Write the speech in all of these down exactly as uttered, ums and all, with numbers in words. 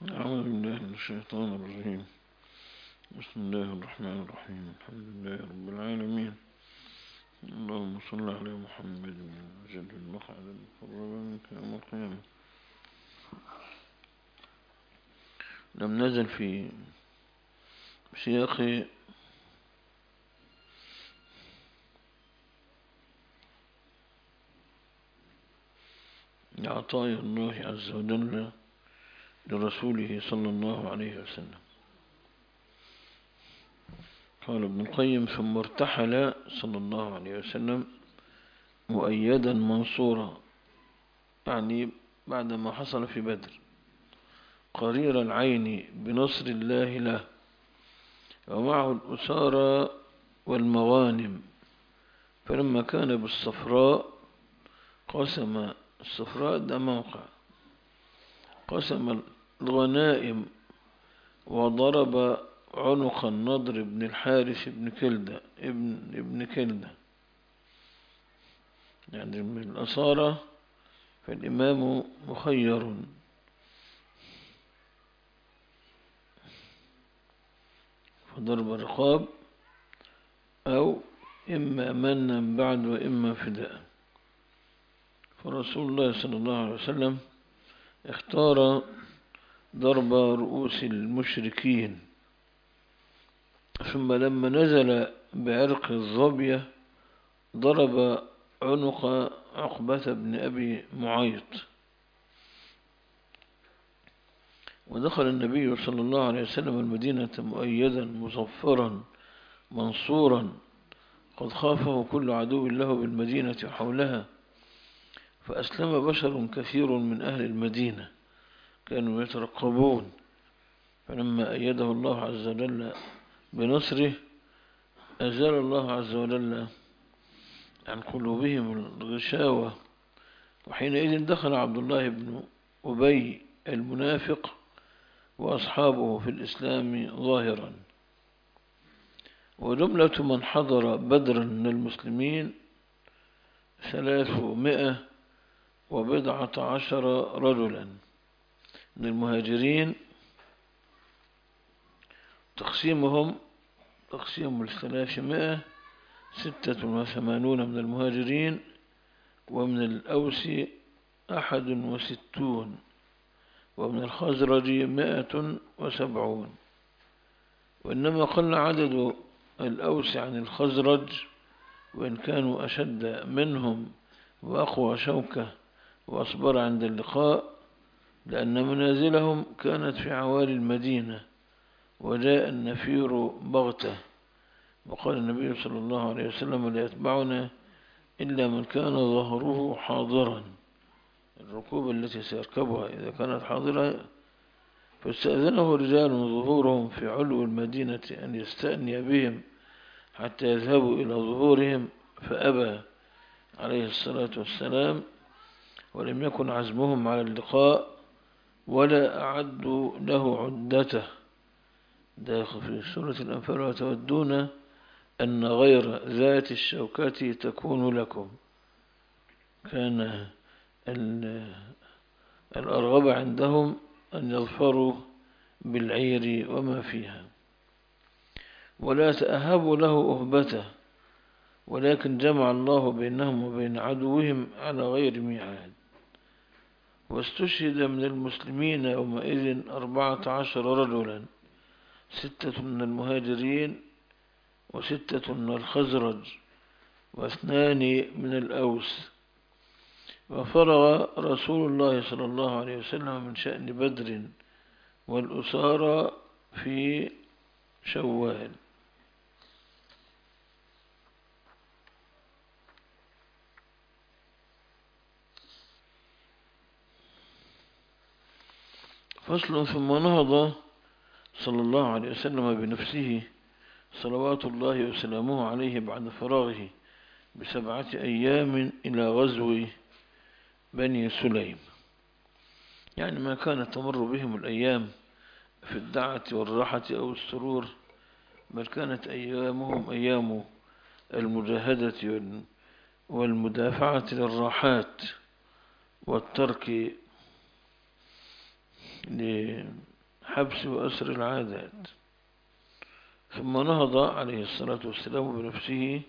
أعوذ بالله من الشيطان الرجيم. بسم الله الرحمن الرحيم. الحمد لله رب العالمين. اللهم صل على محمد وجل المقعد المقرب منك يوم القيامة. لم نزل في سياق عطايا الله عز وجل لرسوله صلى الله عليه وسلم. قال ابن القيم: ثم ارتحل صلى الله عليه وسلم مؤيدا منصورا، يعني بعدما حصل في بدر، قرير العين بنصر الله له، ومعه الأسارى والمغانم. فلما كان بالصفراء قسم الصفراء ده موقع قسم الغنائم وضرب عنق النضر بن الحارث بن كلدة ابن, ابن كلدة، يعني من الأسارة. فالإمام مخير، فضرب الرقاب أو إما منا بعد وإما فداء. فرسول الله صلى الله عليه وسلم اختار ضرب رؤوس المشركين، ثم لما نزل بعرق الظبية ضرب عنق عقبة بن أبي معيط. ودخل النبي صلى الله عليه وسلم المدينة مؤيدا مظفرا منصورا، قد خافه كل عدو له بالمدينة حولها. فأسلم بشر كثير من أهل المدينة كانوا يترقبون، فلما أيده الله عز وجل بنصره أزال الله عز وجل عن قلوبهم الغشاوة. وحينئذ دخل عبد الله بن أبي المنافق وأصحابه في الإسلام ظاهرا. وجملة من حضر بدرا من المسلمين ثلاثمائة وبضعة عشر رجلا. من المهاجرين تقسيمهم تقسيم الثلاثمائة ستة وثمانون من المهاجرين، ومن الأوس أحد وستون، ومن الخزرج مائة وسبعون. وإنما قل عدد الأوس عن الخزرج، وإن كانوا أشد منهم وأقوى شوكة وأصبر عند اللقاء، لأن منازلهم كانت في عوالي المدينة، وجاء النفير بغتة. وقال النبي صلى الله عليه وسلم: لا يتبعنا إلا من كان ظهره حاضرا، الركوب التي سيركبها إذا كانت حاضرة. فاستأذنه رجال ظهورهم في علو المدينة أن يستأني بهم حتى يذهبوا إلى ظهورهم، فأبى عليه الصلاة والسلام، ولم يكن عزمهم على اللقاء ولا أعدوا له عدته. داخل في سورة الأنفال: وتودون أن غير ذات الشوكة تكون لكم. كان الأرغب عندهم أن يظفروا بالعير وما فيها، ولا تأهبوا له أهبته، ولكن جمع الله بينهم وبين عدوهم على غير ميعاد. واستشهد من المسلمين يومئذ أربعة عشر رجلا، ستة من المهاجرين وستة من الخزرج واثنان من الأوس. وفرغ رسول الله صلى الله عليه وسلم من شأن بدر والأسارى في شوال. فصل: ثم نهض صلى الله عليه وسلم بنفسه صلوات الله وسلامه عليه بعد فراغه بسبعة أيام إلى غزو بني سليم. يعني ما كانت تمر بهم الأيام في الدعة والراحة أو السرور، بل كانت أيامهم أيام المجاهدة والمدافعة للراحات والترك حبس وأسر العادات. ثم نهض عليه الصلاة والسلام بنفسه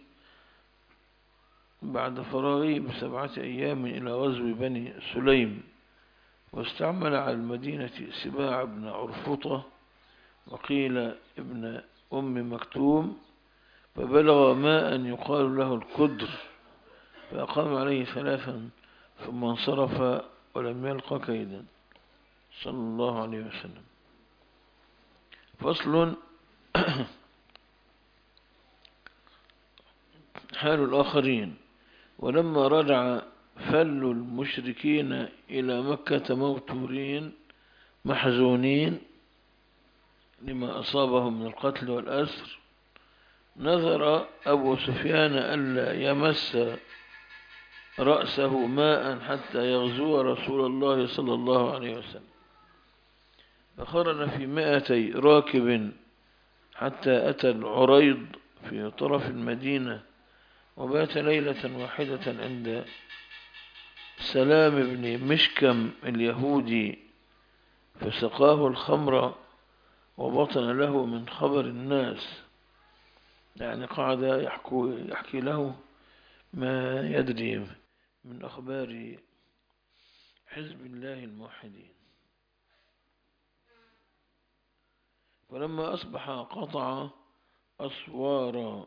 بعد فراغه بسبعة أيام إلى غزو بني سليم، واستعمل على المدينة سباع بن عرفطة وقيل ابن أم مكتوم، فبلغ ماء يقال له الكدر، فأقام عليه ثلاثا ثم انصرف ولم يلق كيدا صلى الله عليه وسلم. فصل. حال الآخرين. ولما رجع فل المشركين إلى مكة موتورين محزونين لما أصابهم من القتل والأسر، نذر أبو سفيان ألا يمس رأسه ماء حتى يغزو رسول الله صلى الله عليه وسلم، فخرج في مائتي راكب حتى أتى العريض في طرف المدينة، وبات ليلة واحدة عند سلام بن مشكم اليهودي، فسقاه الخمر وبطن له من خبر الناس، يعني قعد يحكي له ما يدري من أخبار حزب الله الموحدين. فلما أصبح قطع أسوارا،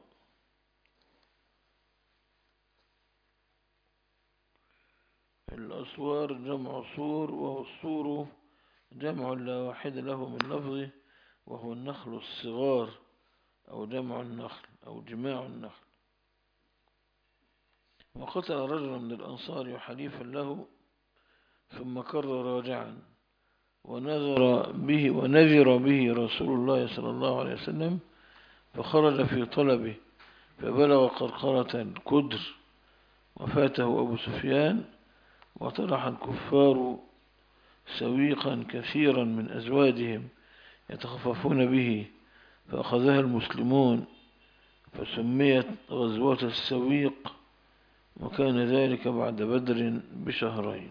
الأسوار جمع صور، وهو الصور جمع لا واحد له من لفظه، وهو النخل الصغار أو جمع النخل أو جماع النخل. وقتل رجلا من الأنصار حليفا له، ثم كر راجعا ونذر به ونذر به رسول الله صلى الله عليه وسلم، فخرج في طلبه فبلغ قرقرة الكدر، وفاته أبو سفيان، وطرح الكفار سويقا كثيرا من أزوادهم يتخففون به، فأخذها المسلمون فسميت غزوة السويق، وكان ذلك بعد بدر بشهرين.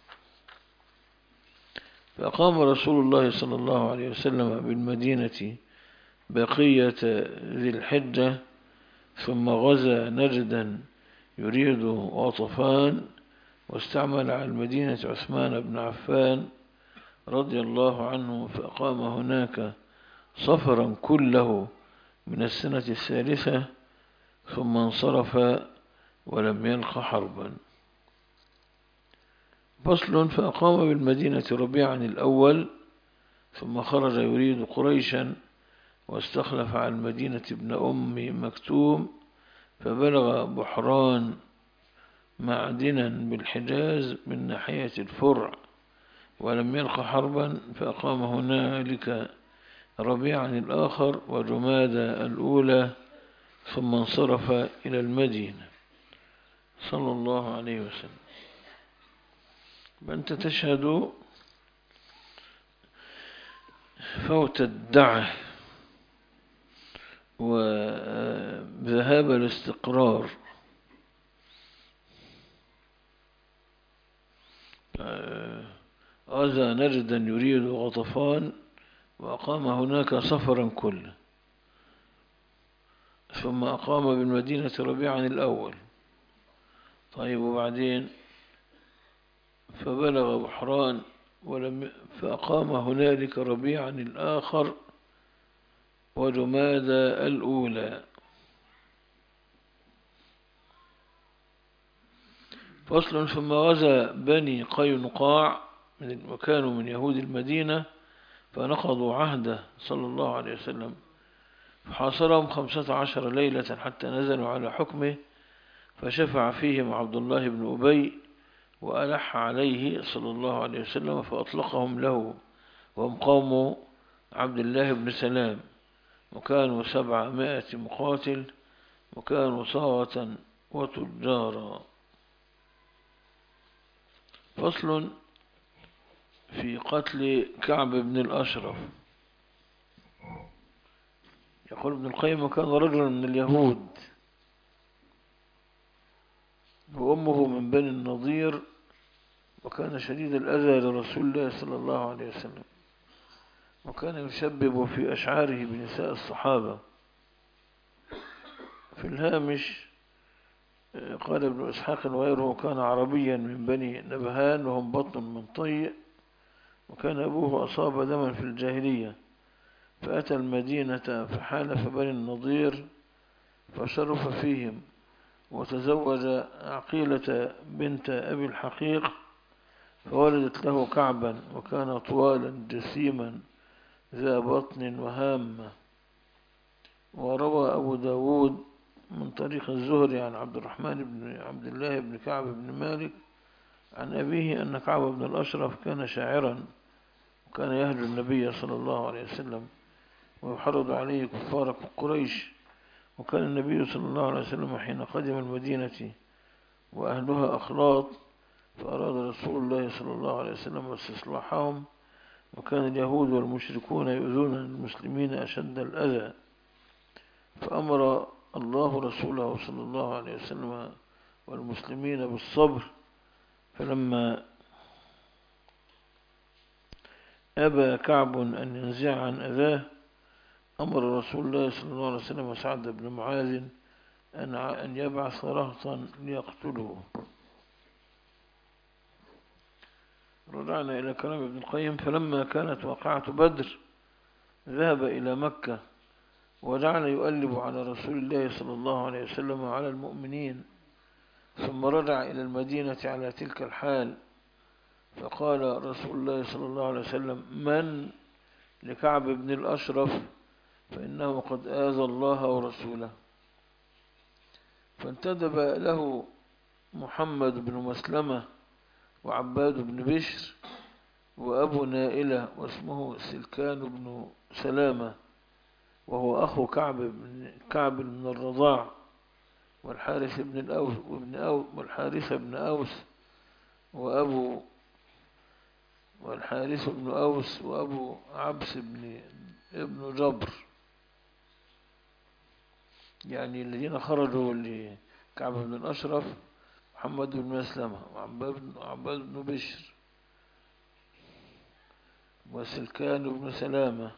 فأقام رسول الله صلى الله عليه وسلم بالمدينة بقية ذي الحجة، ثم غزا نجدا يريد غطفان، واستعمل على المدينة عثمان بن عفان رضي الله عنه، فأقام هناك صفرا كله من السنة الثالثة، ثم انصرف ولم يلق حربا. فصل. فأقام بالمدينة ربيعا الأول، ثم خرج يريد قريشا، واستخلف على المدينة ابن أم مكتوم، فبلغ بحران معدنا بالحجاز من ناحية الفرع، ولم يلق حربا، فأقام هنالك ربيعا الآخر وجمادى الأولى، ثم انصرف إلى المدينة صلى الله عليه وسلم. فأنت تشهد فوت الدعة وذهاب الاستقرار. غزا نجدا يريد غطفان، وأقام هناك صفرا كله، ثم أقام بالمدينة ربيعا الأول. طيب، وبعدين فبلغ بحران ولم فأقام هنالك ربيعا الآخر وجمادى الأولى. فصل. ثم غزا بني قينقاع وكانوا من يهود المدينة، فنقضوا عهده صلى الله عليه وسلم، فحاصرهم خمسة عشر ليلة حتى نزلوا على حكمه، فشفع فيهم عبد الله بن أبي، وألح عليه صلى الله عليه وسلم، فأطلقهم له، وهم قوم عبد الله بن سلام، وكانوا سبعمائة مقاتل، وكانوا صاغة وتجارا. فصل. في قتل كعب بن الأشرف. يقول ابن القيم: كان رجلا من اليهود، وأمه من بني النضير، وكان شديد الأذى لرسول الله صلى الله عليه وسلم، وكان يشبب في أشعاره بنساء الصحابة. في الهامش قال ابن إسحاق وغيره: كان عربيا من بني نبهان وهم بطن من طي، وكان أبوه أصاب دما في الجاهلية، فأتى المدينة فحالف بني النضير فشرف فيهم، وتزوج عقيلة بنت أبي الحقيق فولدت له كعبا، وكان طوالا جسيما ذا بطن وهامة. وروى أبو داود من طريق الزهري عن عبد الرحمن بن عبد الله بن كعب بن مالك عن أبيه أن كعب بن الأشرف كان شاعرا، وكان يهجو النبي صلى الله عليه وسلم ويحرض عليه كفار قريش. وكان النبي صلى الله عليه وسلم حين قدم المدينة وأهلها أخلاط، فأراد رسول الله صلى الله عليه وسلم استصلاحهم، وكان اليهود والمشركون يؤذون المسلمين أشد الأذى، فأمر الله رسوله صلى الله عليه وسلم والمسلمين بالصبر. فلما أبى كعب أن ينزع عن أذاه، أمر رسول الله صلى الله عليه وسلم سعد بن معاذ أن يبعث رهطا ليقتله. رجعنا إلى كلام ابن القيم: فلما كانت واقعة بدر ذهب إلى مكة وجعل يؤلب على رسول الله صلى الله عليه وسلم وعلى المؤمنين، ثم رجع إلى المدينة على تلك الحال، فقال رسول الله صلى الله عليه وسلم: من لكعب بن الأشرف، فإنه قد آذى الله ورسوله. فانتدب له محمد بن مسلمة وعباد بن بشر وأبو نائلة واسمه سلكان بن سلامة، وهو أخو كعب بن كعب من الرضاع، والحارث بن الأوس وابن أو والحارث بن أوس وأبو والحارث بن أوس وأبو عبس بن ابن جبر، يعني الذين خرجوا لكعب بن الأشرف: محمد بن مسلمة وعباد بن بشر وسلكان بن سلامة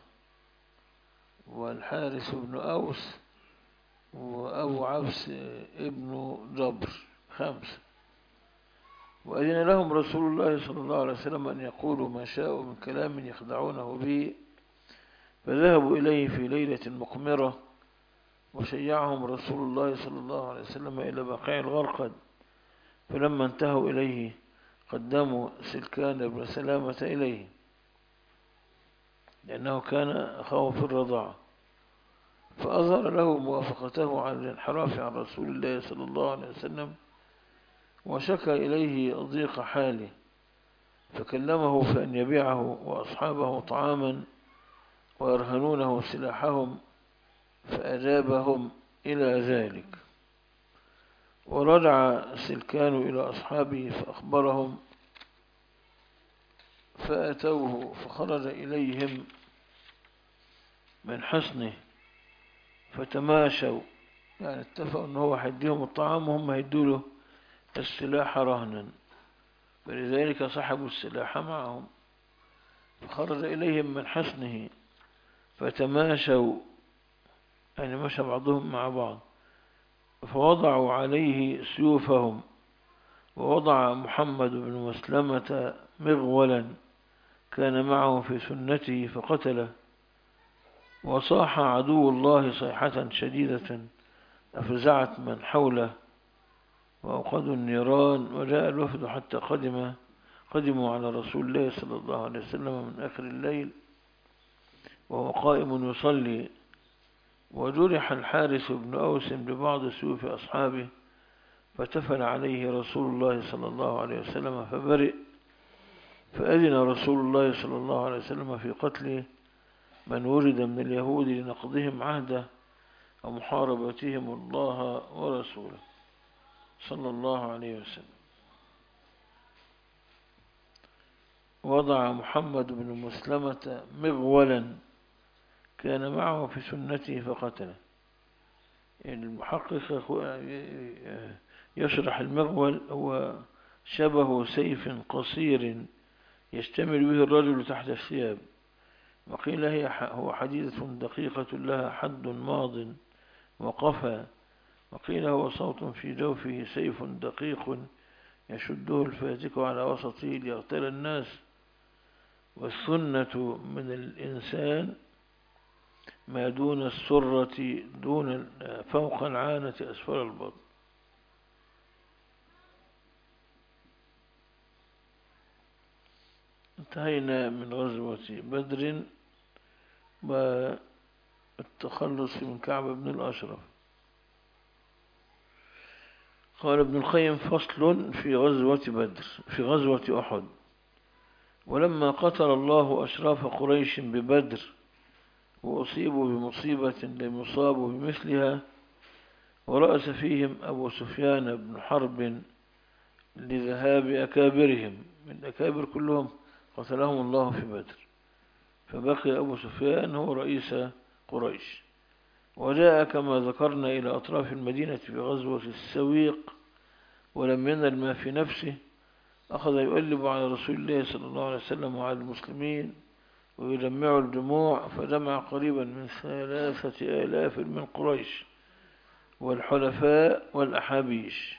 والحارث بن أوس وأبو عبس ابن جبر، خمسة. وأذن لهم رسول الله صلى الله عليه وسلم أن يقولوا ما شاءوا من كلام يخدعونه به، فذهبوا إليه في ليلة مقمرة، وشيعهم رسول الله صلى الله عليه وسلم إلى بقيع الغرقد. فلما انتهوا إليه قدموا سلكان بن سلامة إليه، لأنه كان أخاه في الرضاعة، فأظهر له موافقته على الانحراف عن رسول الله صلى الله عليه وسلم، وشكى إليه ضيق حاله، فكلمه في أن يبيعه وأصحابه طعاما ويرهنونه سلاحهم، فأجابهم إلى ذلك. ورجع سلكان إلى أصحابه فأخبرهم، فأتوه فخرج إليهم من حصنه فتماشوا، يعني اتفقوا أنه هو هيديهم الطعام وهم هيدوا له السلاح رهنا، فلذلك صحبوا السلاح معهم. فخرج إليهم من حصنه فتماشوا، يعني مشى بعضهم مع بعض، فوضعوا عليه سيوفهم، ووضع محمد بن مسلمة مغولا كان معه في سنته فقتله. وصاح عدو الله صيحة شديدة أفزعت من حوله، وأوقدوا النيران، وجاء الوفد حتى قدم قدموا على رسول الله صلى الله عليه وسلم من آخر الليل وهو قائم يصلي. وجرح الحارث بن أوس ببعض سيوف أصحابه، فتفل عليه رسول الله صلى الله عليه وسلم فبرئ. فأذن رسول الله صلى الله عليه وسلم في قتل من ورد من اليهود لنقضهم عهده ومحاربتهم الله ورسوله صلى الله عليه وسلم. وضع محمد بن مسلمة مغولا كان معه في سنته فقتله. المحقق يشرح المغول هو شبه سيف قصير يشتمل به الرجل تحت الثياب، وقيل هي هو حديدة دقيقة لها حد ماض وقفا، وقيل هو صوت في جوفه سيف دقيق يشده الفاتك على وسطه ليغتال الناس. والسنة من الإنسان ما دون السرة دون فوق العانة أسفل البطن. انتهينا من غزوة بدر والتخلص من كعب بن الأشرف. قال ابن القيم: فصل في غزوة بدر في غزوة أحد. ولما قتل الله أشراف قريش ببدر وأصيبوا بمصيبة لم يصابوا بمثلها، ورأس فيهم أبو سفيان بن حرب لذهاب أكابرهم، من أكابر كلهم قتلهم الله في بدر، فبقي أبو سفيان هو رئيس قريش. وجاء كما ذكرنا إلى أطراف المدينة في غزوة السويق ولم ينل ما في نفسه، أخذ يؤلب على رسول الله صلى الله عليه وسلم وعلى المسلمين ويجمع الجموع، فجمع قريبا من ثلاثة آلاف من قريش والحلفاء والأحابيش.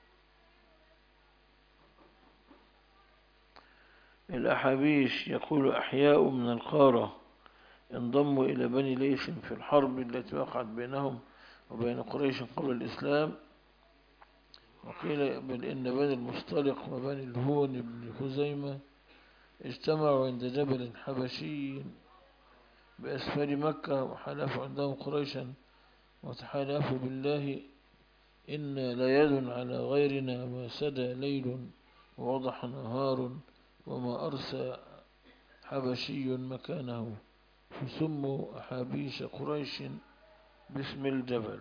الأحابيش يقول أحياء من القارة انضموا إلى بني ليث في الحرب التي وقعت بينهم وبين قريش قبل الإسلام. وقيل بل إن بني المصطلق وبني الهون بن خزيمة اجتمعوا عند جبل حبشي بأسفل مكة وحلفوا عندهم قريشا وتحالفوا بالله إنا ليد على غيرنا ما سدى ليل ووضح نهار وما أرسى حبشي مكانه، فسموا أحابيش قريش باسم الجبل.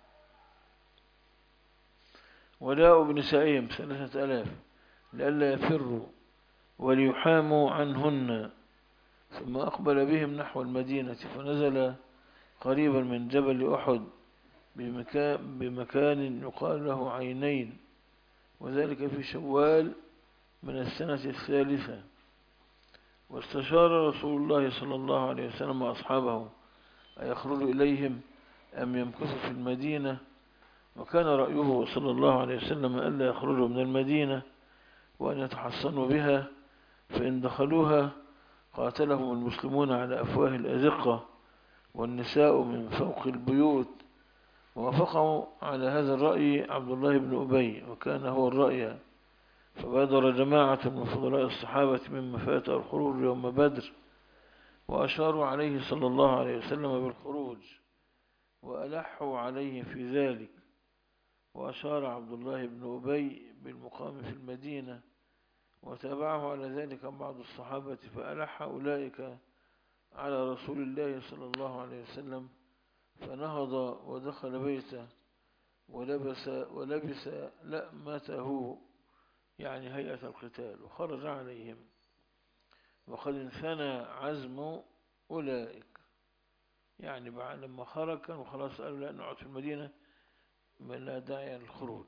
وجاءوا بنسائهم ثلاثة آلاف لئلا يفروا وليحاموا عنهن، ثم أقبل بهم نحو المدينة، فنزل قريبا من جبل أحد بمكان, بمكان يقال له عينين، وذلك في شوال من السنة الثالثة. واستشار رسول الله صلى الله عليه وسلم أصحابه أيخرج إليهم أم يمكث في المدينة، وكان رأيه صلى الله عليه وسلم ألا يخرجوا من المدينة وأن يتحصنوا بها، فإن دخلوها قاتلهم المسلمون على أفواه الأزقة والنساء من فوق البيوت. ووافقوا على هذا الرأي عبد الله بن أبي، وكان هو الرأي، فبادر جماعة من فضلاء الصحابة ممن فات الخروج يوم بدر وأشاروا عليه صلى الله عليه وسلم بالخروج وألحوا عليه في ذلك. وأشار عبد الله بن أبي بالمقام في المدينة، وتابعه على ذلك بعض الصحابة، فألح أولئك على رسول الله صلى الله عليه وسلم، فنهض ودخل بيته ولبس, ولبس لأمته يعني هيئة القتال وخرج عليهم، وقد انثنى عزم أولئك، يعني بعد لما خرج كانوا خلاص قالوا لا نقعد في المدينة ما لا داعي للخروج.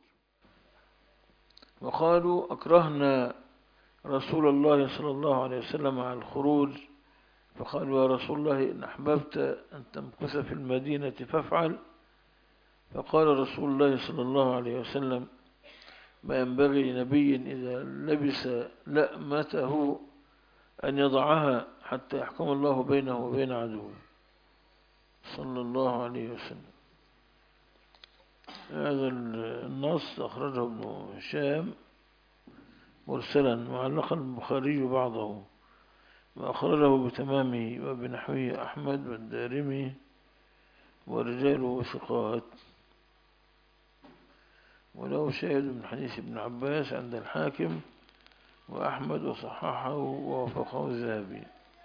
وقالوا أكرهنا رسول الله صلى الله عليه وسلم على الخروج، فقالوا يا رسول الله إن أحببت أن تمكث في المدينة فافعل. فقال رسول الله صلى الله عليه وسلم ما ينبغي لنبي إذا لبس لأمته أن يضعها حتى يحكم الله بينه وبين عدوه صلى الله عليه وسلم. هذا النص أخرجه ابن هشام مرسلا معلقا البخاري بعضه، وأخرجه بتمامه وبنحوه أحمد والدارمي ورجاله ثقات، وله شاهد من حديث ابن عباس عند الحاكم وأحمد وصححه ووافقه الذهبي.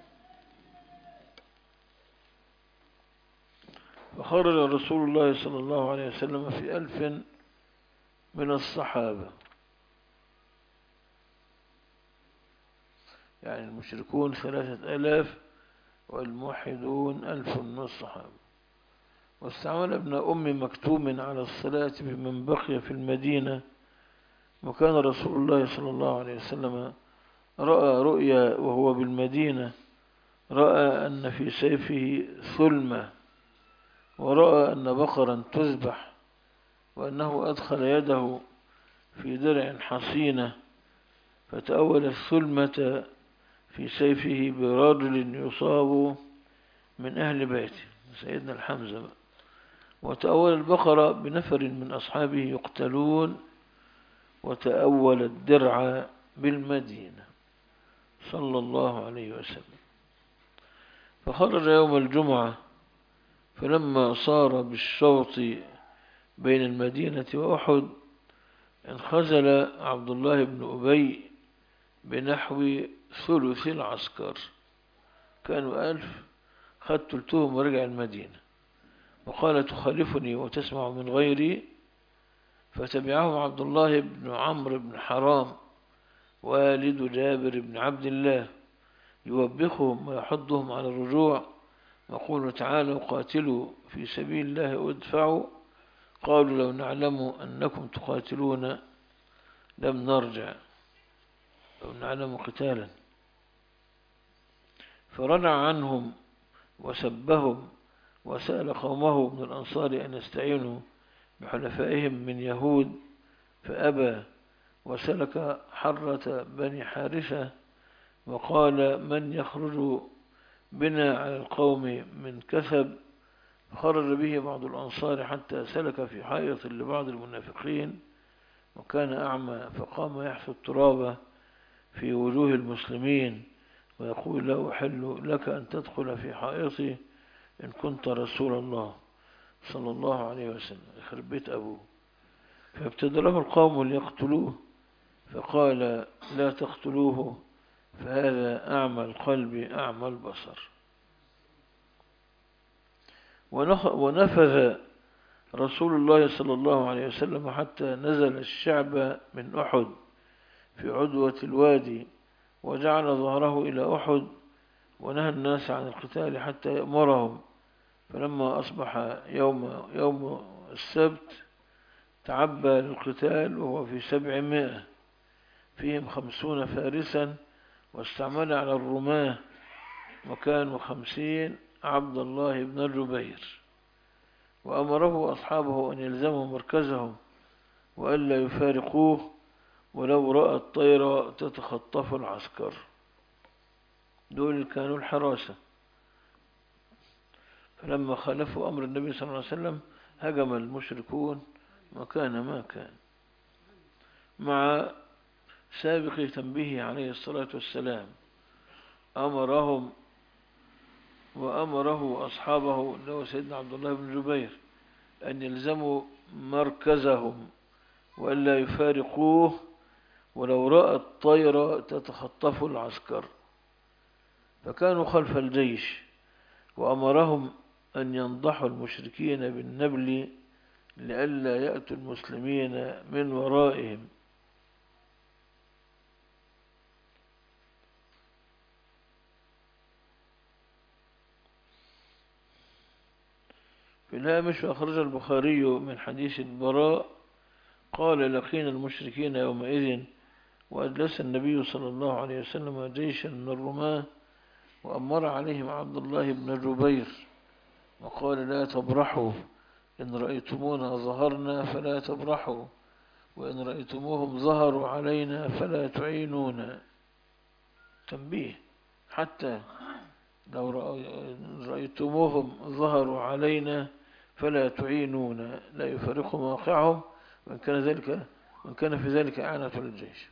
فخرج رسول الله صلى الله عليه وسلم في ألف من الصحابة، يعني المشركون ثلاثة ألاف والموحدون ألف من الصحابة. واستعمل ابن أم مكتوم على الصلاة بمن بقي في المدينة، وكان رسول الله صلى الله عليه وسلم رأى رؤيا وهو بالمدينة رأى أن في سيفه ثلمة، ورأى أن بقرا تذبح، وأنه أدخل يده في درع حصينة، فتأول الثلمة في سيفه برجل يصاب من أهل بيته، سيدنا الحمزة، وتأول البقرة بنفر من أصحابه يقتلون، وتأول الدرع بالمدينة صلى الله عليه وسلم. فخرج يوم الجمعة، فلما صار بالشوط بين المدينة وأحد انخزل عبد الله بن أبي بنحو ثلث العسكر، كانوا ألف، خد تلتهم ورجع المدينة، وقال تخالفني وتسمع من غيري، فتبعهم عبد الله بن عمرو بن حرام والد جابر بن عبد الله يوبخهم ويحضهم على الرجوع، ويقول تعالوا قاتلوا في سبيل الله ادفعوا، قالوا لو نعلم أنكم تقاتلون لم نرجع، لو نعلم قتالا، فرجع عنهم وسبهم، وسأل قومه من الأنصار أن يستعينوا بحلفائهم من يهود فأبى، وسلك حرة بني حارثة وقال من يخرج بنا على القوم من كثب، خرج به بعض الأنصار حتى سلك في حائط لبعض المنافقين، وكان أعمى، فقام يحث التراب في وجوه المسلمين ويقول لا أحل لك أن تدخل في حائطي إن كنت رسول الله صلى الله عليه وسلم، يخرب بيت أبوه. فابتدره القوم ليقتلوه، فقال لا تقتلوه فهذا أعمى القلب أعمى البصر. ونفذ رسول الله صلى الله عليه وسلم حتى نزل الشعب من أحد في عدوة الوادي، وجعل ظهره إلى أحد، ونهى الناس عن القتال حتى يأمرهم. فلما أصبح يوم, يوم السبت تعبى للقتال وهو في سبعمائة، فيهم خمسون فارسا، واستعمل على الرماة، وكانوا خمسين عبد الله بن الجبير، وأمره أصحابه أن يلزموا مركزهم وألا يفارقوه ولو رأى الطير تتخطف العسكر، دول كانوا الحراسة. فلما خالفوا أمر النبي صلى الله عليه وسلم هجم المشركون مكان ما كان، مع سابق تنبيه عليه الصلاة والسلام، أمرهم وأمره أصحابه اللي سيدنا عبد الله بن جبير أن يلزموا مركزهم وألا يفارقوه ولو رأى الطير تتخطف العسكر، فكانوا خلف الجيش، وأمرهم أن ينضحوا المشركين بالنبل لئلا يأتوا المسلمين من ورائهم. في الهامش أخرج البخاري من حديث البراء قال لقينا المشركين يومئذ، وأجلس النبي صلى الله عليه وسلم جيشا من الرماة، وأمر عليهم عبد الله بن جبير وقال لا تبرحوا، إن رأيتمونا ظهرنا فلا تبرحوا، وإن رأيتموهم ظهروا علينا فلا تعينونا. تنبيه، حتى لو رأيتموهم ظهروا علينا فلا تعينونا، لا يفرقوا مواقعهم، وإن كان ذلك وإن كان في ذلك إعانة للجيش.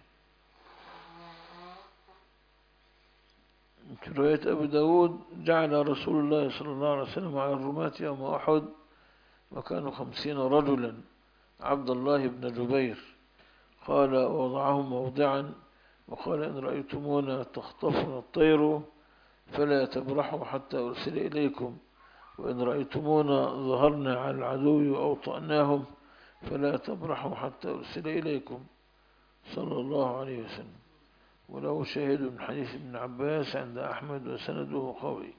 في رواية أبي داود جعل رسول الله صلى الله عليه وسلم على الرماة يوم أحد، وكانوا خمسين رجلا، عبد الله بن جبير، قال ووضعهم موضعا، وقال إن رأيتمونا تخطفنا الطير فلا تبرحوا حتى أرسل إليكم، وإن رأيتمونا ظهرنا على العدو أو طأناهم فلا تبرحوا حتى أرسل إليكم، صلى الله عليه وسلم. وله شاهد من حديث ابن عباس عند أحمد وسنده قوي.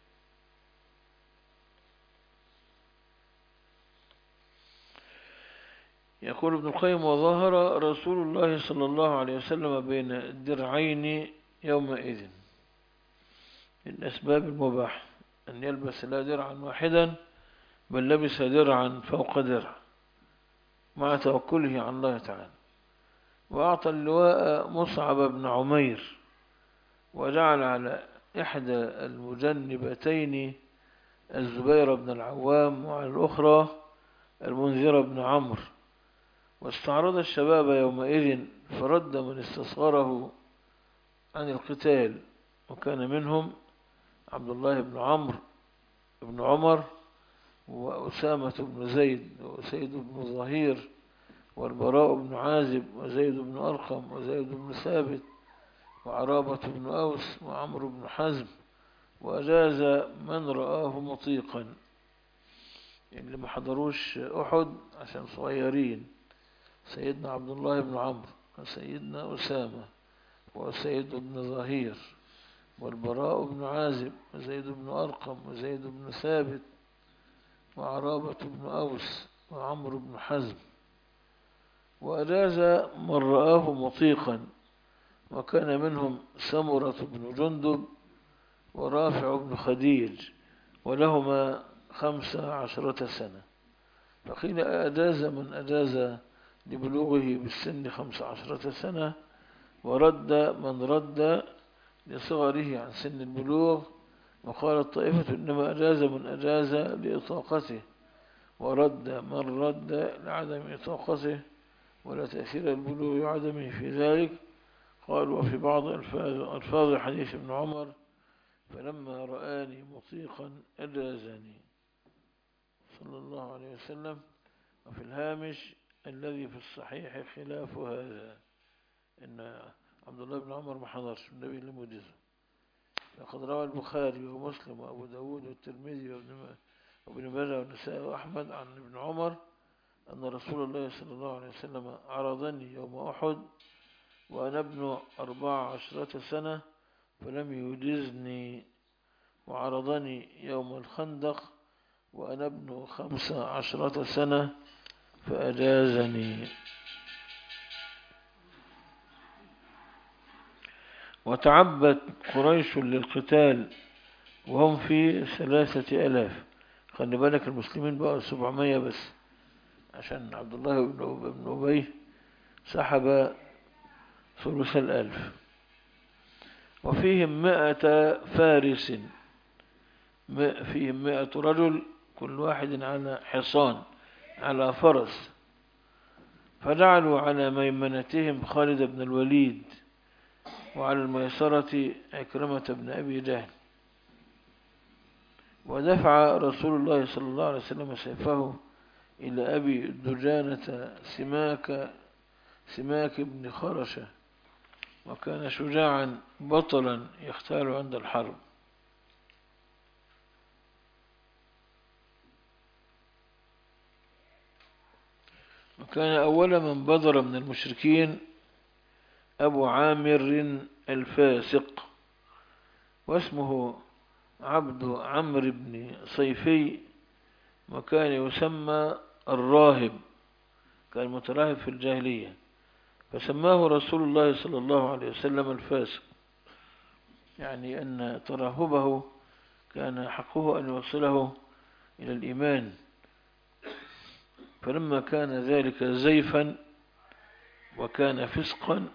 يقول ابن القيم وظهر رسول الله صلى الله عليه وسلم بين الدرعين يومئذ، من أسباب المباح أن يلبس لا درعا واحدا بل لبس درعا فوق درع مع توكله على الله تعالى. وأعطى اللواء مصعب بن عمير، وجعل على إحدى المجنبتين الزبير بن العوام، وعلى الأخرى المنذر بن عمرو. واستعرض الشباب يومئذ فرد من استصغره عن القتال، وكان منهم عبد الله بن عمرو بن عمر وأسامة بن زيد وسيد بن ظهير والبراء بن عازب وزيد بن أرقم وزيد بن ثابت وعرابة بن أوس وعمرو بن حزم. وأجاز من رآه مطيقا، اللي ما حضروش أحد عشان صغيرين، سيدنا عبد الله بن عمرو وسيدنا أسامة وسيد بن ظهير والبراء بن عازب وزيد بن أرقم وزيد بن ثابت وعرابة بن أوس وعمرو بن حزم. وأجاز من رآه مطيقا، وكان منهم سمرة بن جندب ورافع بن خديج، ولهما خمس عشرة سنة. فقيل أجاز من أجاز لبلوغه بالسن خمس عشرة سنة، ورد من رد لصغره عن سن البلوغ. وقالت طائفة إنما أجاز من أجاز لإطاقته، ورد من رد لعدم إطاقته ولا تأثير البلوغ وعدمه في ذلك. قالوا وفي بعض ألفاظ حديث ابن عمر فلما رآني مطيقا أجازني صلى الله عليه وسلم. وفي الهامش الذي في الصحيح خلاف هذا، إن عبد الله بن عمر ما حضرش النبي اللي مجزه. لقد روى البخاري ومسلم وأبو داود والترمذي وابن ماجه والنسائي وأحمد عن ابن عمر أن رسول الله صلى الله عليه وسلم عرضني يوم أحد وأنا ابن أربع عشرة سنة فلم يجزني، وعرضني يوم الخندق وأنا ابن خمس عشرة سنة فأجازني. وتعبت قريش للقتال وهم في ثلاثة ألاف. خلي بالك المسلمين بقوا سبعمية بس، عشان عبد الله بن أبي سحب ثلث الألف. وفيهم مائة فارس، فيهم مائة رجل كل واحد على حصان على فرس. فجعلوا على ميمنتهم خالد بن الوليد، وعلى الميسرة عكرمة بن أبي جهل. ودفع رسول الله صلى الله عليه وسلم سيفه إلى أبي دجانة سماك سماك بن خرشة، وكان شجاعا بطلا يختال عند الحرب. وكان أول من بدر من المشركين أبو عامر الفاسق، واسمه عبد عمرو بن صيفي، وكان يسمى الراهب، كان متراهب في الجاهلية، فسماه رسول الله صلى الله عليه وسلم الفاسق، يعني أن تراهبه كان حقه أن يوصله إلى الإيمان. فلما كان ذلك زيفا وكان فسقا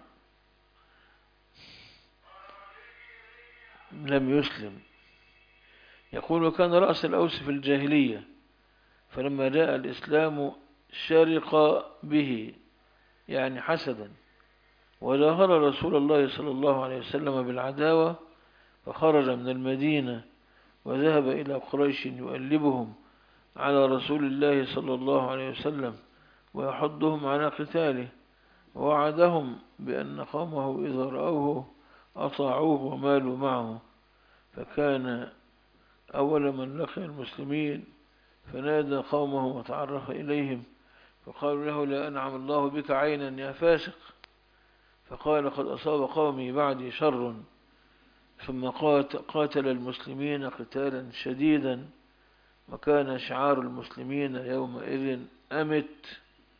لم يسلم. يقول وكان رأس الأوس في الجاهلية، فلما جاء الإسلام شرق به، يعني حسدا، وظاهر رسول الله صلى الله عليه وسلم بالعداوة، فخرج من المدينة وذهب إلى قريش يؤلبهم على رسول الله صلى الله عليه وسلم ويحضهم على قتاله، ووعدهم بأن قومه إذا رأوه أطاعوه ومالوا معه. فكان أول من لقي المسلمين فنادى قومه وتعرف إليهم، فقالوا له لا أنعم الله بك عينا يا فاسق. فقال قد أصاب قومي بعدي شر، ثم قاتل المسلمين قتالا شديدا، وكان شعار المسلمين يومئذ أمت.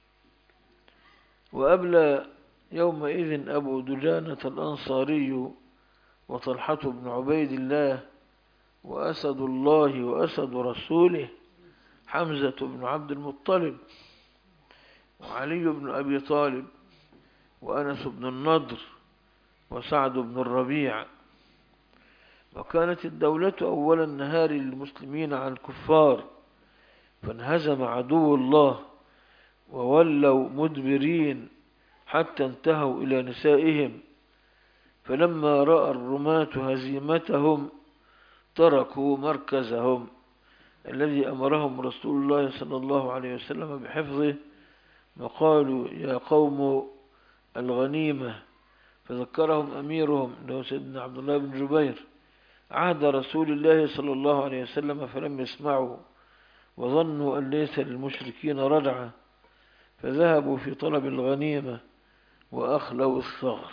وأبلى يومئذ أبو دجانة الأنصاري وطلحة بن عبيد الله وأسد الله وأسد رسوله حمزة بن عبد المطلب، وعلي بن أبي طالب، وأنس بن النضر، وسعد بن الربيع. وكانت الدولة أول النهار للمسلمين على الكفار، فانهزم عدو الله وولوا مدبرين حتى انتهوا إلى نسائهم. فلما رأى الرماة هزيمتهم تركوا مركزهم الذي أمرهم رسول الله صلى الله عليه وسلم بحفظه، وقالوا يا قوم الغنيمة. فذكرهم أميرهم له سيدنا عبد الله بن جبير عهد رسول الله صلى الله عليه وسلم، فلم يسمعوا وظنوا أن ليس للمشركين رجعة، فذهبوا في طلب الغنيمة وأخلوا الثغر.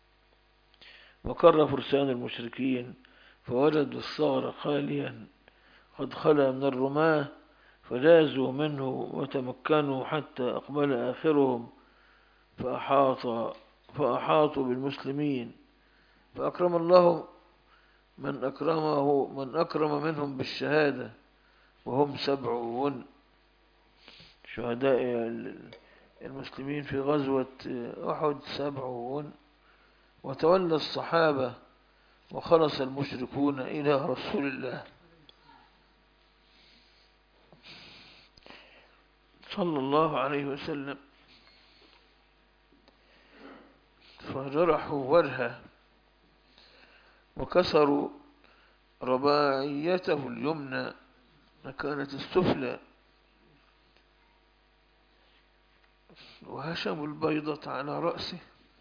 وكر فرسان المشركين فوجدوا الثغر خاليا قد خلا من الرماة، فجازوا منه وتمكنوا حتى أقبل آخرهم فأحاط فأحاطوا بالمسلمين، فأكرم الله من أكرمه من أكرم منهم بالشهادة، وهم سبعون شهداء المسلمين في غزوة أحد سبعون. وتولى الصحابة وخلص المشركون إلى رسول الله صلى الله عليه وسلم، فجرحوا وجهه وكسروا رباعيته اليمنى مكانت السفلى، وهشموا البيضة على رأسه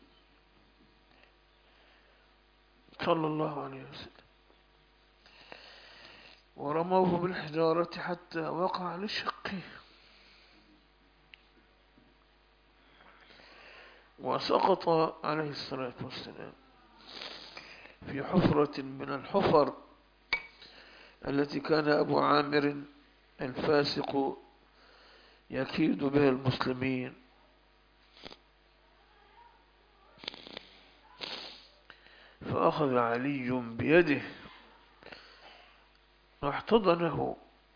صلى الله عليه وسلم، ورموه بالحجارة حتى وقع لشقه، وسقط عليه الصلاة والسلام في حفرة من الحفر التي كان أبو عامر الفاسق يكيد بها المسلمين. فأخذ علي بيده واحتضنه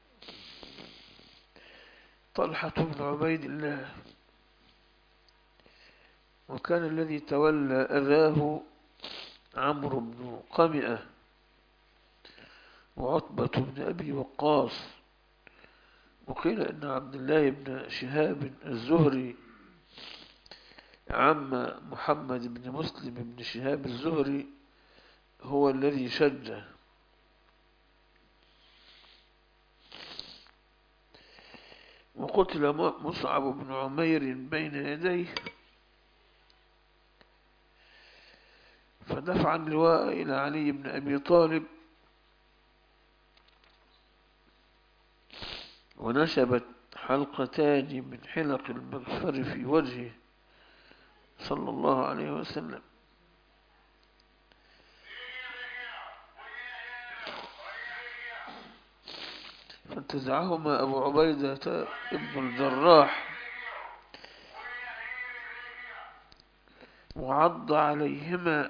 طلحة بن عبيد الله، وكان الذي تولى أذاه عمرو بن قمئة وعتبة بن أبي وقاص. وقيل إن عبد الله بن شهاب الزهري عم محمد بن مسلم بن شهاب الزهري هو الذي شجه. وقتل مصعب بن عمير بين يديه، فدفع اللواء إلى علي بن أبي طالب، ونشبت حلقتان من حلق المغفر في وجهه صلى الله عليه وسلم، فانتزعهما أبو عبيدة ابن الجراح وعض عليهما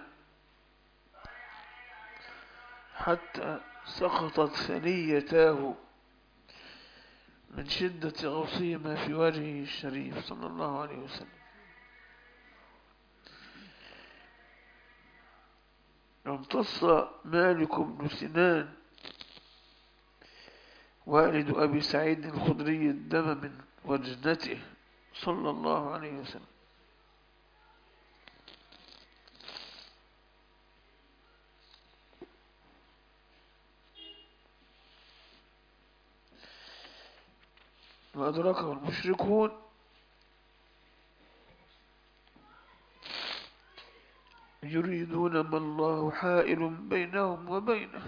حتى سقطت ثنيتاه من شدة غصيما في وجهه الشريف صلى الله عليه وسلم. امتص مالك بن سنان والد أبي سعيد الخدري الدم من وجنته صلى الله عليه وسلم، وأدركه المشركون يريدون ما الله حائل بينهم وبينه،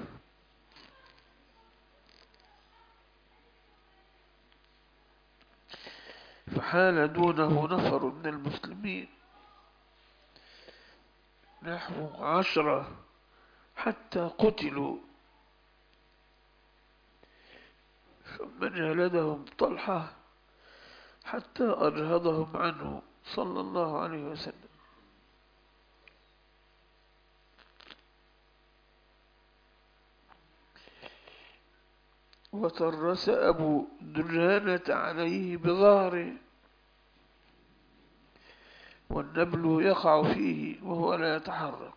فحال دونه نفر من المسلمين نحو عشرة حتى قتلوا، ثم جلدهم طلحة حتى أجهضهم عنه صلى الله عليه وسلم. وترس أبو دجانة عليه بظهره، والنبل يقع فيه وهو لا يتحرك.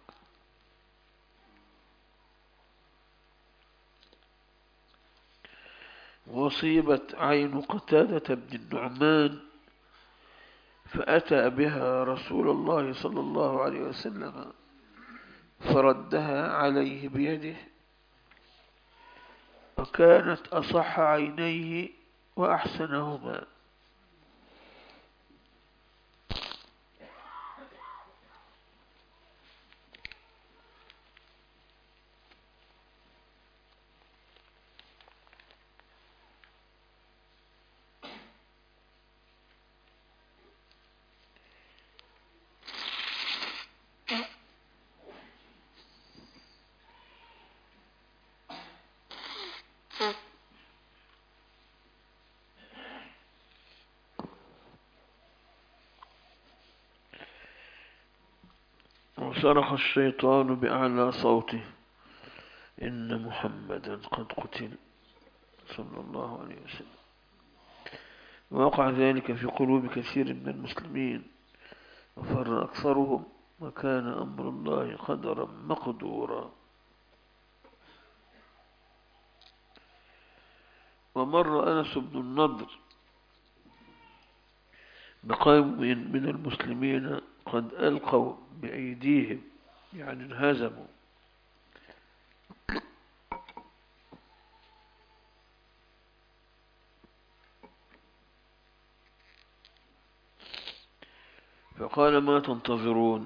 وأصيبت عين قتادة بن النعمان فأتى بها رسول الله صلى الله عليه وسلم فردها عليه بيده، وكانت أصح عينيه وأحسنهما. وصرخ الشيطان بأعلى صوته: إن محمدا قد قتل صلى الله عليه وسلم. ووقع ذلك في قلوب كثير من المسلمين، وفر أكثرهم، وكان أمر الله قدرا مقدورا. ومر أنس بن النضر بقوم من المسلمين قد ألقوا بأيديهم، يعني انهزموا، فقال: ما تنتظرون؟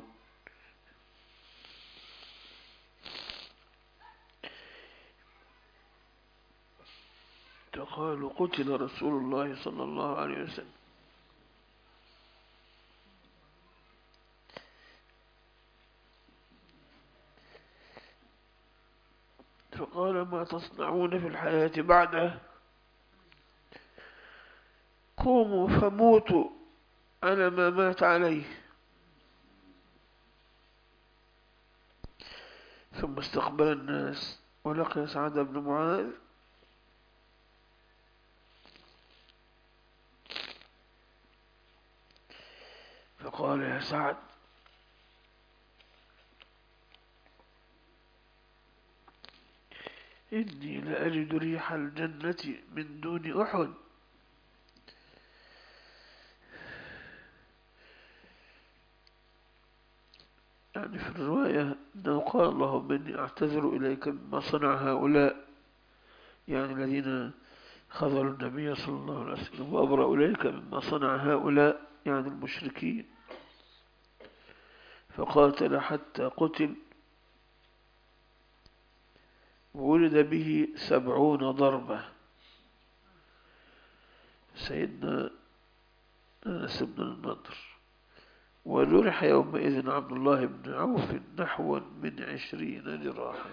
فقالوا: قتل رسول الله صلى الله عليه وسلم. فقال: ما تصنعون في الحياة بعده؟ قوموا فموتوا على ما مات عليه. ثم استقبل الناس ولقي سعد بن معاذ فقال: يا سعد، إني لأجد ريح الجنة من دون أحد. يعني في الرواية أنه قال: اللهم إني أعتذر إليك مما صنع هؤلاء، يعني الذين خذلوا النبي صلى الله عليه وسلم، وأبرأ إليك مما صنع هؤلاء، يعني المشركين. فقاتل حتى قتل، وولد به سبعون ضربة. سيدنا أنس بن النضر. وجرح يومئذ عبد الله بن عوف نحو من عشرين جراحا.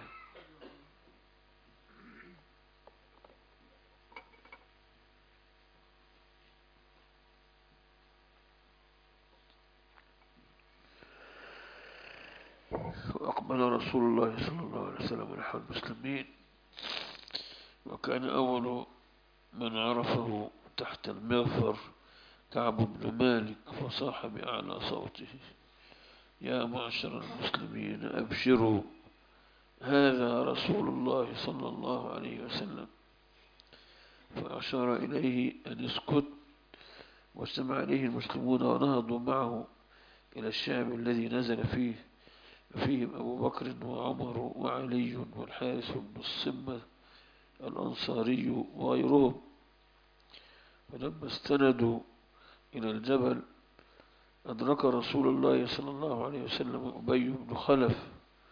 وأقبل رسول الله صلى الله عليه وسلم نحو المسلمين، وكان أول من عرفه تحت المغفر كعب بن مالك، فصاح بأعلى صوته: يا معشر المسلمين أبشروا، هذا رسول الله صلى الله عليه وسلم. فأشار إليه أن يسكت، واجتمع عليه المسلمون ونهضوا معه إلى الشعب الذي نزل فيه، فيهم أبو بكر وعمر وعلي والحارث بن الصمة الأنصاري وغيرهم. فلما استندوا إلى الجبل أدرك رسول الله صلى الله عليه وسلم أبي بن خلف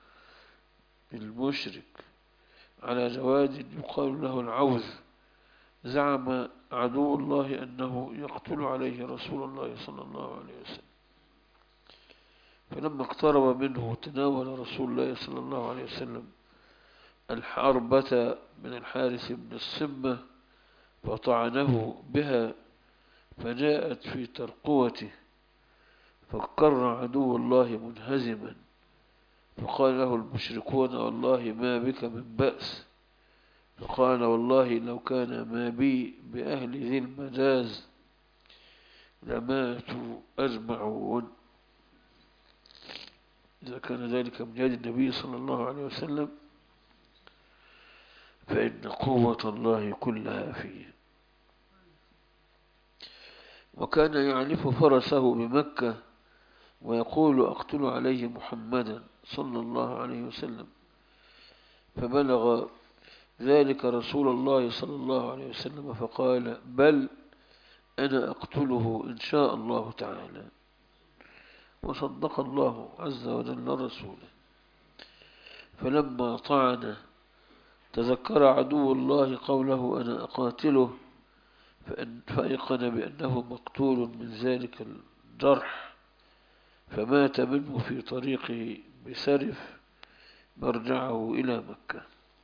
المشرك على جواد يقال له العوذ، زعم عدو الله أنه يقتل عليه رسول الله صلى الله عليه وسلم. فلما اقترب منه تناول رسول الله صلى الله عليه وسلم الحربة من الحارث بن الصمة فطعنه بها، فجاءت في ترقوته، فقر عدو الله منهزما. فقال له المشركون: والله ما بك من بأس، فقال والله لو كان ما بي بأهل ذي المجاز لماتوا أجمعون. إذا كان ذلك من يد النبي صلى الله عليه وسلم فإن قوة الله كلها فيه. وكان يعلف فرسه بمكة ويقول أقتل عليه محمدا صلى الله عليه وسلم، فبلغ ذلك رسول الله صلى الله عليه وسلم فقال بل أنا أقتله إن شاء الله تعالى. وصدق الله عز وجل رسوله. فلما طعن تذكر عدو الله قوله أنا أقاتله فأيقن بأنه مقتول من ذلك الجرح، فمات منه في طريقه بسرف مرجعه إلى مكة.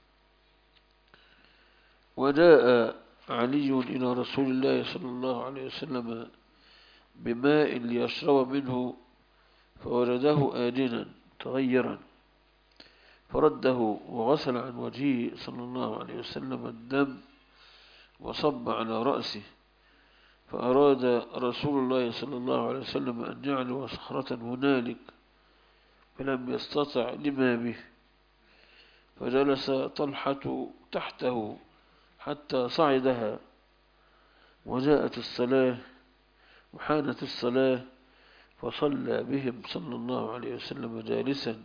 وجاء علي إلى رسول الله صلى الله عليه وسلم بماء ليشرب منه فوجده آدنا تغيرا فرده وغسل عن وجهه صلى الله عليه وسلم الدم وصب على رأسه، فأراد رسول الله صلى الله عليه وسلم أن يعلو صخرة هنالك فلم يستطع لما به، فجلس طلحة تحته حتى صعدها، وجاءت الصلاة وحانت الصلاة فصلى بهم صلى الله عليه وسلم جالسا.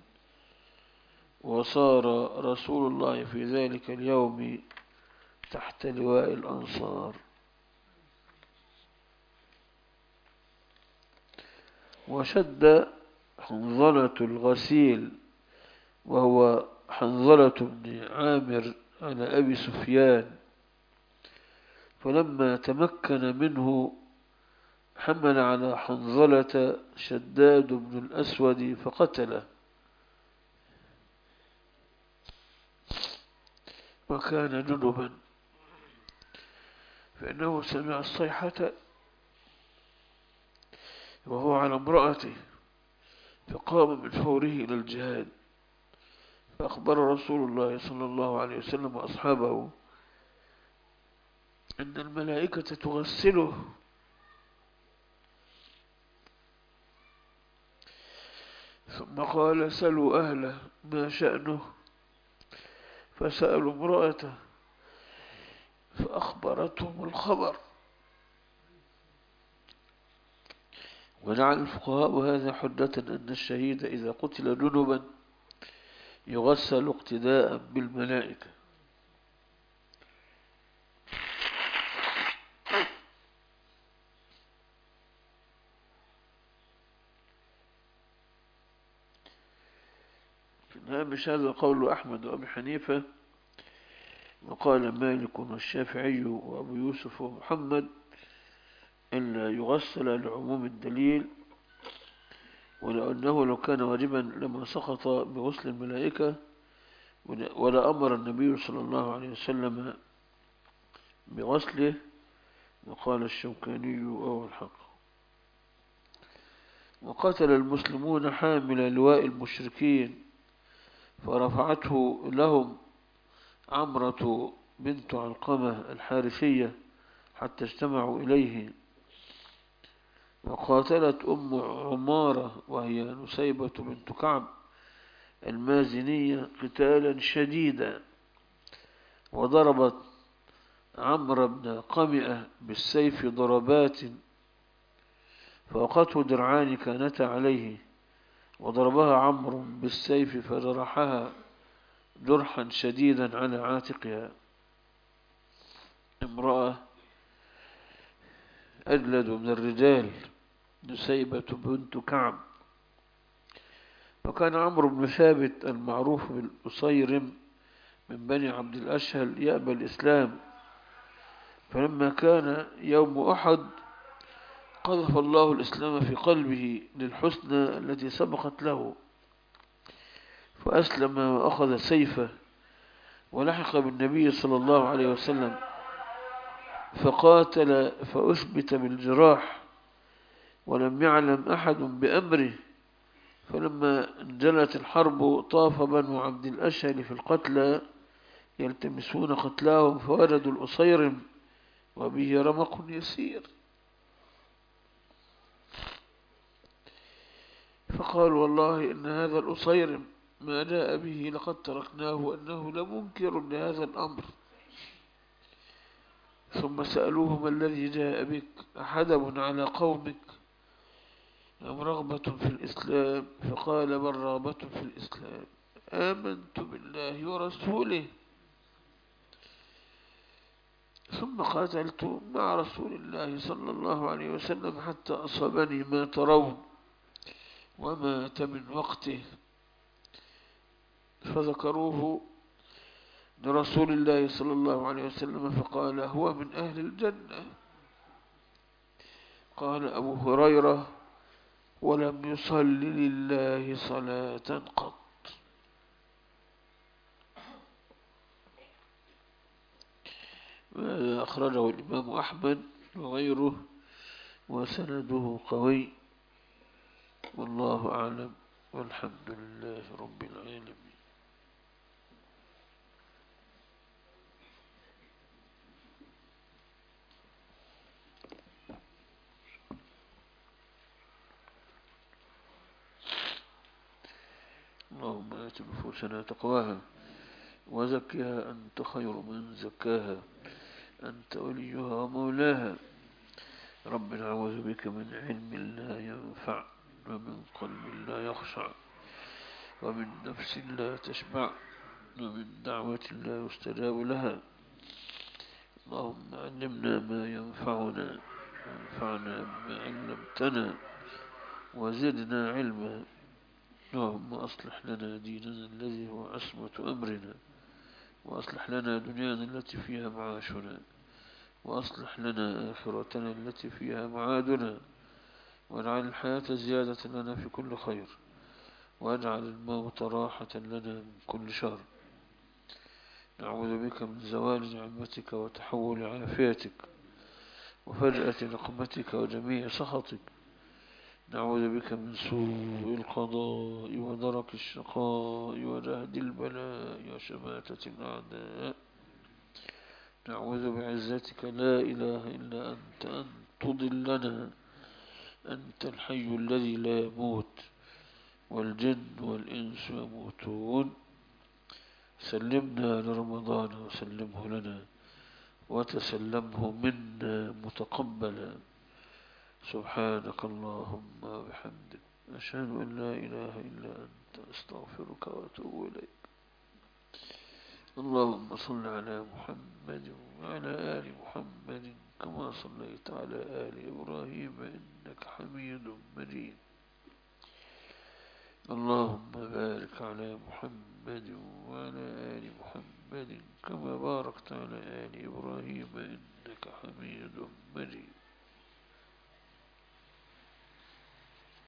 وصار رسول الله في ذلك اليوم تحت لواء الأنصار. وشد حنظلة الغسيل وهو حنظلة بن عامر على أبي سفيان، فلما تمكن منه حمل على حنظلة شداد بن الأسود فقتله، وكان جنبا، فإنه سمع الصيحة وهو على امرأته فقام من فوره إلى الجهاد، فأخبر رسول الله صلى الله عليه وسلم وأصحابه أن الملائكة تغسله، ثم قال سلوا أهله ما شأنه، فسألوا امرأته فأخبرتهم الخبر. وجعل الفقهاء هذا حجة أن الشهيد إذا قتل جنبا يغسل اقتداء بالملائكة. مش هذا قول أحمد وأبي حنيفة، وقال مالك والشافعي وأبو يوسف ومحمد إلا يغسل لعموم الدليل، ولأنه لو كان واجبا لما سقط بغسل الملائكة، ولا أمر النبي صلى الله عليه وسلم بغسله، وقال الشوكاني وهو الحق. وقتل المسلمون حامل لواء المشركين فرفعته لهم عمرة بنت علقمة الحارثية حتى اجتمعوا إليه. وقاتلت أم عمارة وهي نسيبة بنت كعب المازنية قتالا شديدا، وضربت عمرو بن قمئة بالسيف ضربات فوقته درعان كانتا عليه، وضربها عمرو بالسيف فجرحها جرحا شديدا على عاتقها، امرأة أجلد من الرجال نسيبة بنت كعب. وكان عمرو بن ثابت المعروف بالأصيرم من بني عبد الأشهل يأبى الإسلام، فلما كان يوم أحد قذف الله الإسلام في قلبه للحسنى التي سبقت له، فأسلم وأخذ سيفه ولحق بالنبي صلى الله عليه وسلم فقاتل فأثبت بالجراح ولم يعلم أحد بأمره. فلما انجلت الحرب طاف بنو عبد الأشهل في القتلى يلتمسون قتلاهم فوجدوا الأصيرم وبه رمق يسير، فقال والله إن هذا الأصيرم ما جاء به لقد تركناه وأنه لمنكر لهذا الأمر. ثم سألوه ما الذي جاء بك، أحدب على قومك أم رغبة في الإسلام؟ فقال بل رغبة في الإسلام، آمنت بالله ورسوله ثم قاتلت مع رسول الله صلى الله عليه وسلم حتى أصابني ما ترون ومات من وقته. فذكروه لرسول الله صلى الله عليه وسلم فقال هو من أهل الجنة. قال أبو هريرة ولم يصل لله صلاة قط. وهذا أخرجه الإمام أحمد وغيره وسنده قوي، والله أعلم والحمد لله رب العالمين. اللهم آت نفوسنا تقواها وزكها أنت خير من زكاها أنت وليها ومولاها. رب نعوذ بك من علم لا ينفع ومن قلب لا يخشع ومن نفس لا تشبع ومن دعوة لا يستجاب لها. اللهم علمنا ما ينفعنا وانفعنا بما علمتنا وزدنا علما. اللهم أصلح لنا ديننا الذي هو عصمة أمرنا، وأصلح لنا دنيانا التي فيها معاشنا، وأصلح لنا آخرتنا التي فيها معادنا، واجعل الحياة زيادة لنا في كل خير، واجعل الموت راحة لنا من كل شر. نعوذ بك من زوال نعمتك وتحول عافيتك وفجأة نقمتك وجميع سخطك. نعوذ بك من سوء القضاء ودرك الشقاء وجهد البلاء وشماتة الأعداء. نعوذ بعزتك لا إله إلا أنت أن تضلنا. أنت الحي الذي لا يموت والجن والإنس يموتون. سلمنا لرمضان وسلمه لنا وتسلمه منا متقبلا. سبحانك اللهم وبحمدك أشهد أن لا إله إلا أنت أستغفرك وأتوب إليك. اللهم صل على محمد وعلى آل محمد كما صليت على آل إبراهيم إنك حميد مجيد. اللهم بارك على محمد وعلى آل محمد كما باركت على آل إبراهيم إنك